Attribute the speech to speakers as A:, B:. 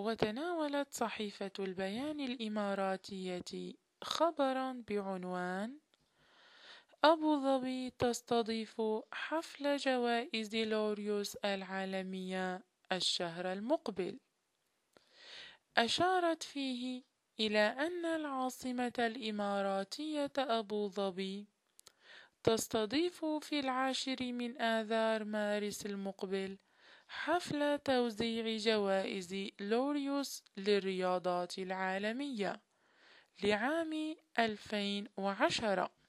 A: وتناولت صحيفة البيان الإماراتية خبرا بعنوان: أبو ظبي تستضيف حفل جوائز لوريوس العالمية الشهر المقبل. أشارت فيه إلى أن العاصمة الإماراتية أبو ظبي تستضيف في 10 من آذار مارس المقبل حفل توزيع جوائز لوريوس للرياضات العالمية لعام 2010،